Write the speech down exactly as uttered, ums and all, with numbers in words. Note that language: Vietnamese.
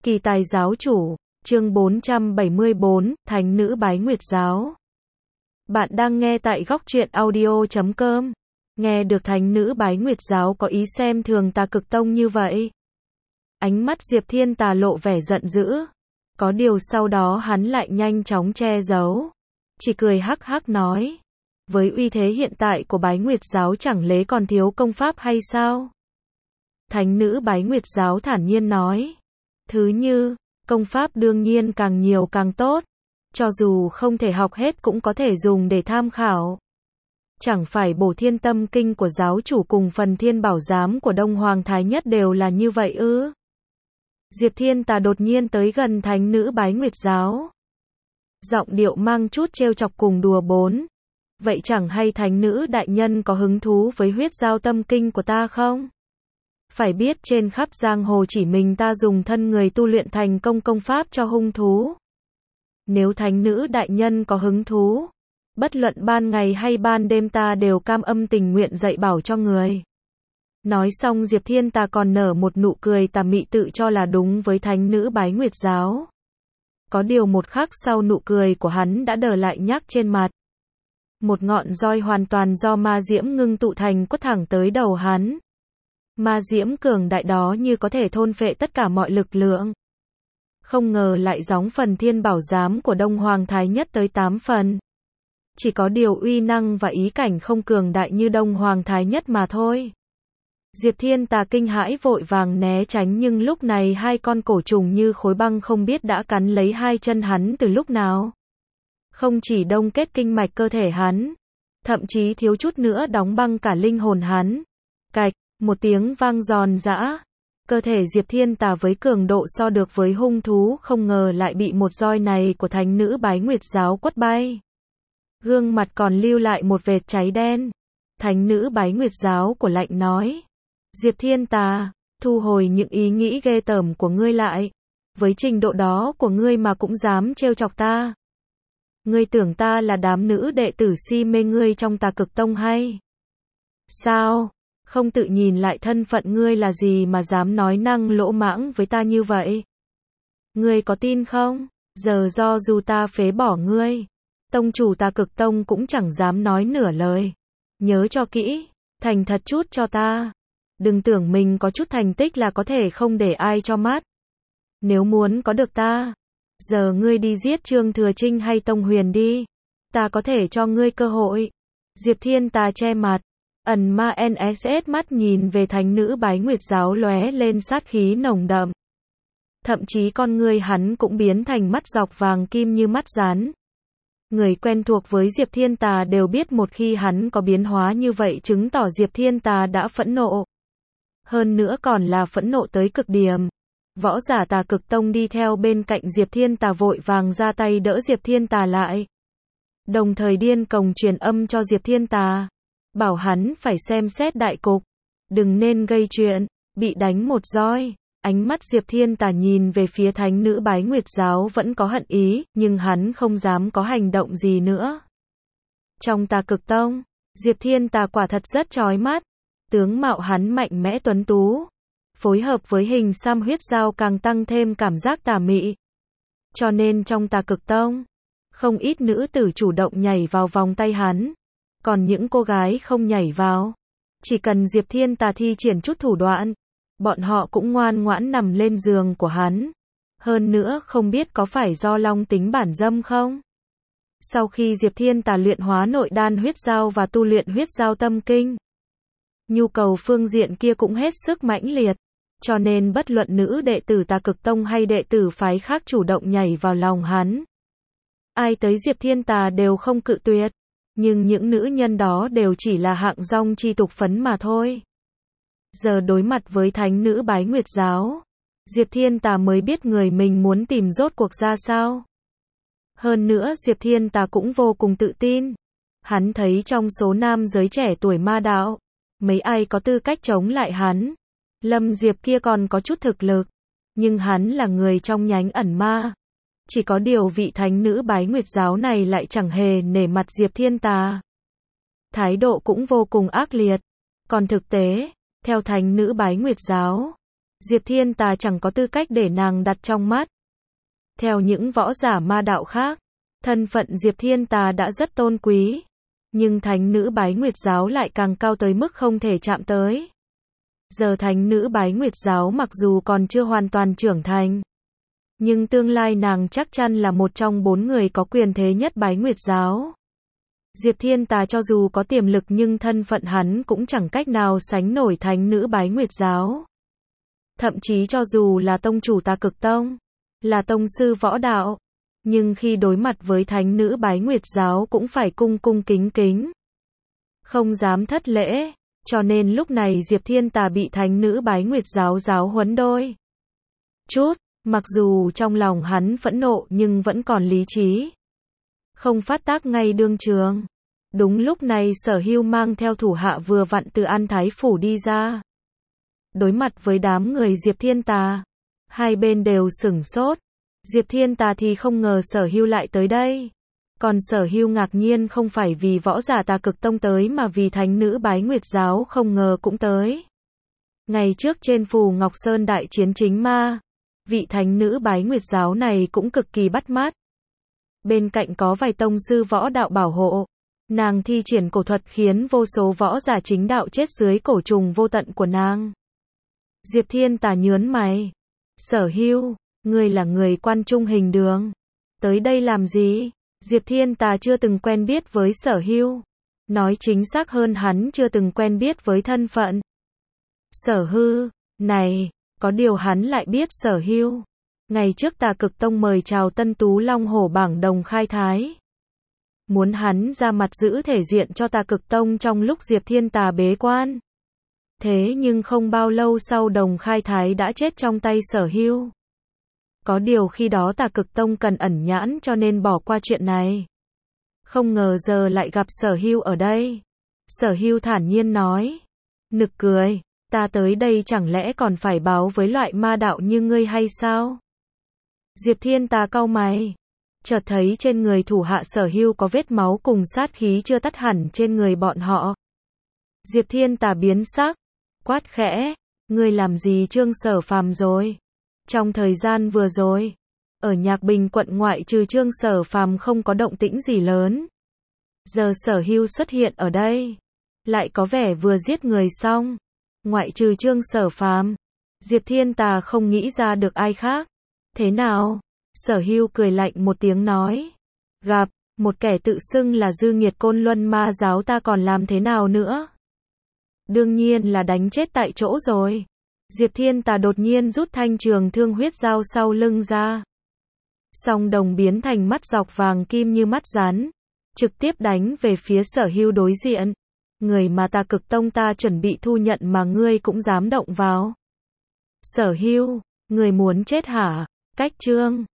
Kỳ tài giáo chủ, chương bốn trăm bảy mươi bốn, Thánh nữ bái nguyệt giáo. Bạn đang nghe tại góc truyện audio chấm com. Nghe được thánh nữ bái nguyệt giáo có ý xem thường Tà Cực Tông như vậy. Ánh mắt Diệp Thiên Tà lộ vẻ giận dữ. Có điều sau đó hắn lại nhanh chóng che giấu. Chỉ cười hắc hắc nói. Với uy thế hiện tại của bái nguyệt giáo chẳng lẽ còn thiếu công pháp hay sao? Thánh nữ bái nguyệt giáo thản nhiên nói. Thứ như, công pháp đương nhiên càng nhiều càng tốt. Cho dù không thể học hết cũng có thể dùng để tham khảo. Chẳng phải Bổ Thiên Tâm Kinh của giáo chủ cùng Phần Thiên Bảo Giám của Đông Hoàng Thái Nhất đều là như vậy ư? Diệp Thiên Tà đột nhiên tới gần thánh nữ bái nguyệt giáo. Giọng điệu mang chút trêu chọc cùng đùa bỡn. Vậy chẳng hay thánh nữ đại nhân có hứng thú với huyết giao tâm kinh của ta không? Phải biết trên khắp giang hồ chỉ mình ta dùng thân người tu luyện thành công công pháp cho hung thú. Nếu thánh nữ đại nhân có hứng thú, bất luận ban ngày hay ban đêm ta đều cam âm tình nguyện dạy bảo cho người. Nói xong Diệp Thiên Tà còn nở một nụ cười tà mị tự cho là đúng với thánh nữ bái nguyệt giáo. Có điều một khắc sau nụ cười của hắn đã đờ lại nhắc trên mặt. Một ngọn roi hoàn toàn do ma diễm ngưng tụ thành quất thẳng tới đầu hắn. Ma diễm cường đại đó như có thể thôn phệ tất cả mọi lực lượng. Không ngờ lại gióng Phần Thiên Bảo Giám của Đông Hoàng Thái Nhất tới tám phần. Chỉ có điều uy năng và ý cảnh không cường đại như Đông Hoàng Thái Nhất mà thôi. Diệp Thiên Tà kinh hãi vội vàng né tránh, nhưng lúc này hai con cổ trùng như khối băng không biết đã cắn lấy hai chân hắn từ lúc nào. Không chỉ đông kết kinh mạch cơ thể hắn, thậm chí thiếu chút nữa đóng băng cả linh hồn hắn. Cạch, một tiếng vang giòn giã. Cơ thể Diệp Thiên Tà với cường độ so được với hung thú, không ngờ lại bị một roi này của thánh nữ bái nguyệt giáo quất bay. Gương mặt còn lưu lại một vệt cháy đen. Thánh nữ bái nguyệt giáo của lạnh nói. Diệp Thiên Tà, thu hồi những ý nghĩ ghê tởm của ngươi lại. Với trình độ đó của ngươi mà cũng dám trêu chọc ta. Ngươi tưởng ta là đám nữ đệ tử si mê ngươi trong Tà Cực Tông hay? Sao? Không tự nhìn lại thân phận ngươi là gì mà dám nói năng lỗ mãng với ta như vậy? Ngươi có tin không? Giờ do dù ta phế bỏ ngươi, tông chủ Tà Cực Tông cũng chẳng dám nói nửa lời. Nhớ cho kỹ, thành thật chút cho ta. Đừng tưởng mình có chút thành tích là có thể không để ai cho mắt. Nếu muốn có được ta, giờ ngươi đi giết Trương Thừa Trinh hay Tông Huyền đi. Ta có thể cho ngươi cơ hội. Diệp Thiên Tà che mặt. Ẩn ma en ét mắt nhìn về thánh nữ bái nguyệt giáo lóe lên sát khí nồng đậm. Thậm chí con ngươi hắn cũng biến thành mắt dọc vàng kim như mắt rắn. Người quen thuộc với Diệp Thiên Tà đều biết một khi hắn có biến hóa như vậy chứng tỏ Diệp Thiên Tà đã phẫn nộ. Hơn nữa còn là phẫn nộ tới cực điểm. Võ giả Tà Cực Tông đi theo bên cạnh Diệp Thiên Tà vội vàng ra tay đỡ Diệp Thiên Tà lại. Đồng thời điên cuồng truyền âm cho Diệp Thiên Tà. Bảo hắn phải xem xét đại cục. Đừng nên gây chuyện. Bị đánh một roi. Ánh mắt Diệp Thiên Tà nhìn về phía thánh nữ bái nguyệt giáo vẫn có hận ý, nhưng hắn không dám có hành động gì nữa. Trong Tà Cực Tông, Diệp Thiên Tà quả thật rất chói mắt. Tướng mạo hắn mạnh mẽ tuấn tú. Phối hợp với hình xăm huyết dao càng tăng thêm cảm giác tà mị. Cho nên trong Tà Cực Tông, không ít nữ tử chủ động nhảy vào vòng tay hắn. Còn những cô gái không nhảy vào, chỉ cần Diệp Thiên Tà thi triển chút thủ đoạn, bọn họ cũng ngoan ngoãn nằm lên giường của hắn. Hơn nữa không biết có phải do long tính bản dâm không? Sau khi Diệp Thiên Tà luyện hóa nội đan huyết giao và tu luyện huyết giao tâm kinh, nhu cầu phương diện kia cũng hết sức mãnh liệt. Cho nên bất luận nữ đệ tử Tà Cực Tông hay đệ tử phái khác chủ động nhảy vào lòng hắn, ai tới Diệp Thiên Tà đều không cự tuyệt. Nhưng những nữ nhân đó đều chỉ là hạng rong chi tục phấn mà thôi. Giờ đối mặt với thánh nữ bái nguyệt giáo, Diệp Thiên Tà mới biết người mình muốn tìm rốt cuộc ra sao. Hơn nữa Diệp Thiên Tà cũng vô cùng tự tin. Hắn thấy trong số nam giới trẻ tuổi ma đạo, mấy ai có tư cách chống lại hắn. Lâm Diệp kia còn có chút thực lực, nhưng hắn là người trong nhánh ẩn ma. Chỉ có điều vị thánh nữ bái nguyệt giáo này lại chẳng hề nể mặt Diệp Thiên Tà. Thái độ cũng vô cùng ác liệt. Còn thực tế, theo thánh nữ bái nguyệt giáo, Diệp Thiên Tà chẳng có tư cách để nàng đặt trong mắt. Theo những võ giả ma đạo khác, thân phận Diệp Thiên Tà đã rất tôn quý, nhưng thánh nữ Bái Nguyệt giáo lại càng cao tới mức không thể chạm tới. Giờ thánh nữ Bái Nguyệt giáo mặc dù còn chưa hoàn toàn trưởng thành, nhưng tương lai nàng chắc chắn là một trong bốn người có quyền thế nhất Bái Nguyệt giáo. Diệp Thiên Tà cho dù có tiềm lực nhưng thân phận hắn cũng chẳng cách nào sánh nổi thánh nữ Bái Nguyệt giáo. Thậm chí cho dù là tông chủ Tà Cực Tông, là tông sư võ đạo, nhưng khi đối mặt với thánh nữ Bái Nguyệt giáo cũng phải cung cung kính kính, không dám thất lễ, cho nên lúc này Diệp Thiên Tà bị thánh nữ Bái Nguyệt giáo giáo huấn đôi chút, mặc dù trong lòng hắn phẫn nộ nhưng vẫn còn lý trí, không phát tác ngay đương trường. Đúng lúc này Sở Hưu mang theo thủ hạ vừa vặn từ An Thái phủ đi ra. Đối mặt với đám người Diệp Thiên Tà, hai bên đều sửng sốt. Diệp Thiên Tà thì không ngờ Sở Hưu lại tới đây. Còn Sở Hưu ngạc nhiên không phải vì võ giả Tà Cực Tông tới mà vì thánh nữ Bái Nguyệt giáo không ngờ cũng tới. Ngày trước trên Phù Ngọc Sơn đại chiến chính ma, vị thánh nữ Bái Nguyệt giáo này cũng cực kỳ bắt mắt. Bên cạnh có vài tông sư võ đạo bảo hộ, nàng thi triển cổ thuật khiến vô số võ giả chính đạo chết dưới cổ trùng vô tận của nàng. Diệp Thiên Tà nhớn mày. Sở Hưu, ngươi là người Quan Trung Hình Đường, tới đây làm gì? Diệp Thiên Tà chưa từng quen biết với Sở Hưu, nói chính xác hơn hắn chưa từng quen biết với thân phận Sở Hư này, có điều hắn lại biết Sở Hưu. Ngày trước Tà Cực Tông mời chào Tân Tú Long Hổ bảng đồng khai thái, muốn hắn ra mặt giữ thể diện cho Tà Cực Tông trong lúc Diệp Thiên Tà bế quan. Thế nhưng không bao lâu sau đồng khai thái đã chết trong tay Sở Hưu. Có điều khi đó Tà Cực Tông cần ẩn nhãn cho nên bỏ qua chuyện này. Không ngờ giờ lại gặp Sở Hưu ở đây. Sở Hưu thản nhiên nói. Nực cười, ta tới đây chẳng lẽ còn phải báo với loại ma đạo như ngươi hay sao? Diệp Thiên Tà cau mày, chợt thấy trên người thủ hạ Sở Hưu có vết máu cùng sát khí chưa tắt hẳn trên người bọn họ. Diệp Thiên Tà biến sắc, quát khẽ, ngươi làm gì Trương Sở Phàm rồi? Trong thời gian vừa rồi, ở Nhạc Bình quận ngoại trừ Trương Sở Phàm không có động tĩnh gì lớn. Giờ Sở Hưu xuất hiện ở đây, lại có vẻ vừa giết người xong, ngoại trừ Trương Sở Phàm, Diệp Thiên Tà không nghĩ ra được ai khác. Thế nào? Sở Hưu cười lạnh một tiếng nói, gặp một kẻ tự xưng là dư nghiệt Côn Luân ma giáo ta còn làm thế nào nữa? Đương nhiên là đánh chết tại chỗ rồi. Diệp Thiên Tà đột nhiên rút thanh trường thương huyết dao sau lưng ra. Song đồng biến thành mắt dọc vàng kim như mắt rắn, trực tiếp đánh về phía Sở Hưu đối diện. Người mà Tà Cực Tông ta chuẩn bị thu nhận mà ngươi cũng dám động vào. Sở Hưu, người muốn chết hả? Cách Trương